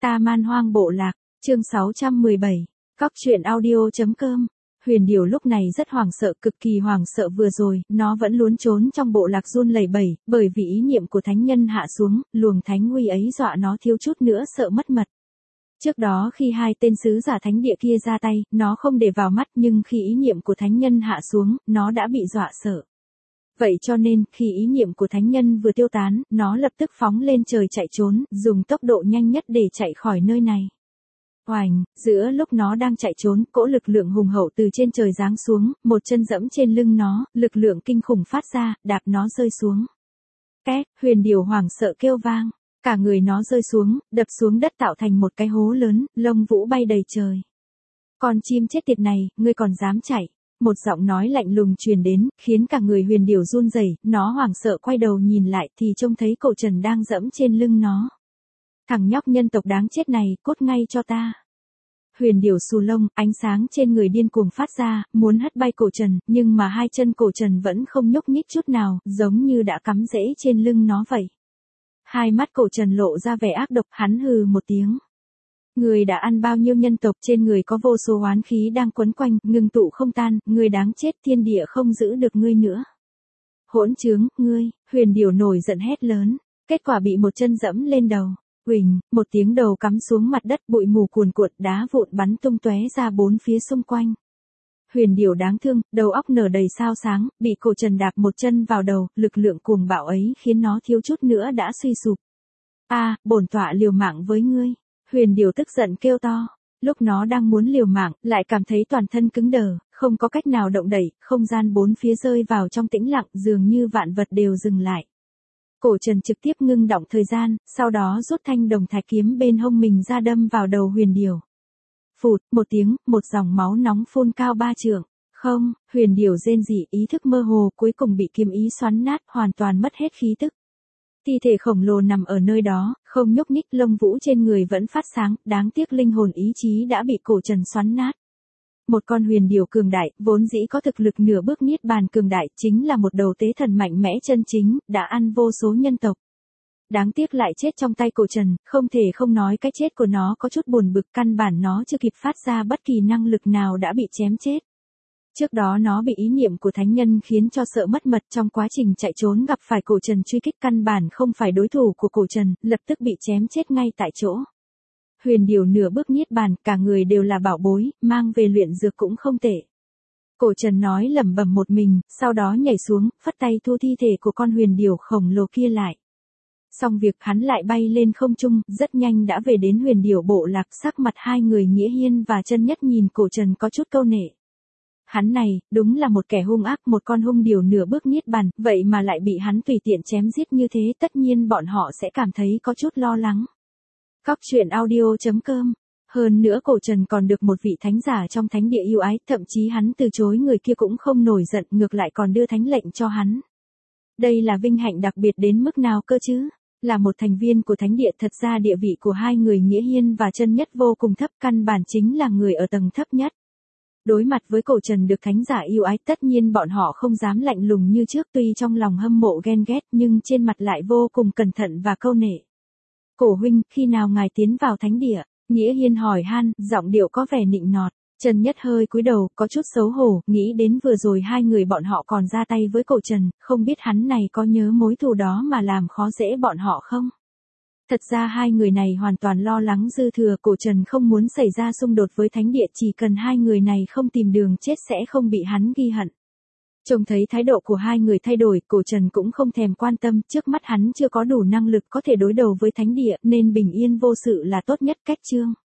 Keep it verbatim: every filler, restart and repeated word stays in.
Ta Man Hoang Bộ Lạc, chương sáu trăm mười bảy, Cóc truyện audio.com. Huyền Điểu lúc này rất hoảng sợ, cực kỳ hoảng sợ vừa rồi, nó vẫn luôn trốn trong bộ lạc run lẩy bẩy, bởi vì ý niệm của thánh nhân hạ xuống, luồng thánh uy ấy dọa nó thiếu chút nữa sợ mất mật. Trước đó khi hai tên sứ giả thánh địa kia ra tay, nó không để vào mắt nhưng khi ý niệm của thánh nhân hạ xuống, nó đã bị dọa sợ. Vậy cho nên, khi ý niệm của thánh nhân vừa tiêu tán, nó lập tức phóng lên trời chạy trốn, dùng tốc độ nhanh nhất để chạy khỏi nơi này. Oành, giữa lúc nó đang chạy trốn, cỗ lực lượng hùng hậu từ trên trời giáng xuống, một chân dẫm trên lưng nó, lực lượng kinh khủng phát ra, đạp nó rơi xuống. Két, Huyền Điểu hoảng sợ kêu vang, cả người nó rơi xuống, đập xuống đất tạo thành một cái hố lớn, lông vũ bay đầy trời. Con chim chết tiệt này, ngươi còn dám chạy? Một giọng nói lạnh lùng truyền đến, khiến cả người Huyền Điểu run rẩy, nó hoảng sợ quay đầu nhìn lại thì trông thấy Cổ Trần đang dẫm trên lưng nó. Thằng nhóc nhân tộc đáng chết này, cút ngay cho ta. Huyền Điểu xù lông, ánh sáng trên người điên cuồng phát ra, muốn hất bay Cổ Trần, nhưng mà hai chân Cổ Trần vẫn không nhúc nhích chút nào, giống như đã cắm rễ trên lưng nó vậy. Hai mắt Cổ Trần lộ ra vẻ ác độc, hắn hừ một tiếng. Người đã ăn bao nhiêu nhân tộc, trên người có vô số oán khí đang quấn quanh, ngưng tụ không tan, người đáng chết, thiên địa không giữ được ngươi nữa. Hỗn trướng, ngươi, Huyền Điểu nổi giận hét lớn, kết quả bị một chân dẫm lên đầu. Huỳnh, một tiếng đầu cắm xuống mặt đất, bụi mù cuồn cuộn, đá vụn bắn tung tóe ra bốn phía xung quanh. Huyền Điểu đáng thương, đầu óc nở đầy sao sáng, bị Cổ Trần đạp một chân vào đầu, lực lượng cuồng bạo ấy khiến nó thiếu chút nữa đã suy sụp. A, bổn tọa liều mạng với ngươi. Huyền Điểu tức giận kêu to, lúc nó đang muốn liều mạng, lại cảm thấy toàn thân cứng đờ, không có cách nào động đậy, không gian bốn phía rơi vào trong tĩnh lặng, dường như vạn vật đều dừng lại. Cổ Trần trực tiếp ngưng động thời gian, sau đó rút thanh đồng thạch kiếm bên hông mình ra đâm vào đầu Huyền Điểu. Phụt, một tiếng, một dòng máu nóng phun cao ba trượng. Không, Huyền Điểu rên rỉ, ý thức mơ hồ, cuối cùng bị kiếm ý xoắn nát, hoàn toàn mất hết khí tức. Thi thể khổng lồ nằm ở nơi đó, không nhúc nhích, lông vũ trên người vẫn phát sáng, đáng tiếc linh hồn ý chí đã bị Cổ Trần xoắn nát. Một con Huyền Điểu cường đại, vốn dĩ có thực lực nửa bước niết bàn cường đại, chính là một đầu tế thần mạnh mẽ chân chính, đã ăn vô số nhân tộc. Đáng tiếc lại chết trong tay Cổ Trần, không thể không nói cái chết của nó có chút buồn bực, căn bản nó chưa kịp phát ra bất kỳ năng lực nào đã bị chém chết. Trước đó nó bị ý niệm của thánh nhân khiến cho sợ mất mật, trong quá trình chạy trốn gặp phải Cổ Trần truy kích, căn bản không phải đối thủ của Cổ Trần, lập tức bị chém chết ngay tại chỗ. Huyền Điểu nửa bước niết bàn, cả người đều là bảo bối, mang về luyện dược cũng không tệ. Cổ Trần nói lẩm bẩm một mình, sau đó nhảy xuống, phất tay thu thi thể của con Huyền Điểu khổng lồ kia lại. Xong việc, hắn lại bay lên không trung, rất nhanh đã về đến Huyền Điểu bộ lạc, sắc mặt hai người Nghĩa Hiên và Chân Nhất nhìn Cổ Trần có chút câu nệ. Hắn này, đúng là một kẻ hung ác, một con hung điểu nửa bước niết bàn, vậy mà lại bị hắn tùy tiện chém giết như thế, tất nhiên bọn họ sẽ cảm thấy có chút lo lắng. Cóc truyện audio.com. Hơn nữa Cổ Trần còn được một vị thánh giả trong thánh địa yêu ái, thậm chí hắn từ chối người kia cũng không nổi giận, ngược lại còn đưa thánh lệnh cho hắn. Đây là vinh hạnh đặc biệt đến mức nào cơ chứ? Là một thành viên của thánh địa, thật ra địa vị của hai người Nghĩa Hiên và Chân Nhất vô cùng thấp, căn bản chính là người ở tầng thấp nhất. Đối mặt với Cổ Trần được thánh giả yêu ái, tất nhiên bọn họ không dám lạnh lùng như trước, tuy trong lòng hâm mộ ghen ghét nhưng trên mặt lại vô cùng cẩn thận và câu nệ. Cổ huynh, khi nào ngài tiến vào thánh địa? Nghĩa Hiên hỏi han, giọng điệu có vẻ nịnh nọt. Chân Nhất hơi cúi đầu, có chút xấu hổ, nghĩ đến vừa rồi hai người bọn họ còn ra tay với Cổ Trần, không biết hắn này có nhớ mối thù đó mà làm khó dễ bọn họ không? Thật ra hai người này hoàn toàn lo lắng dư thừa, Cổ Trần không muốn xảy ra xung đột với thánh địa, chỉ cần hai người này không tìm đường chết sẽ không bị hắn ghi hận. Trông thấy thái độ của hai người thay đổi, Cổ Trần cũng không thèm quan tâm, trước mắt hắn chưa có đủ năng lực có thể đối đầu với thánh địa, nên bình yên vô sự là tốt nhất. Cách chương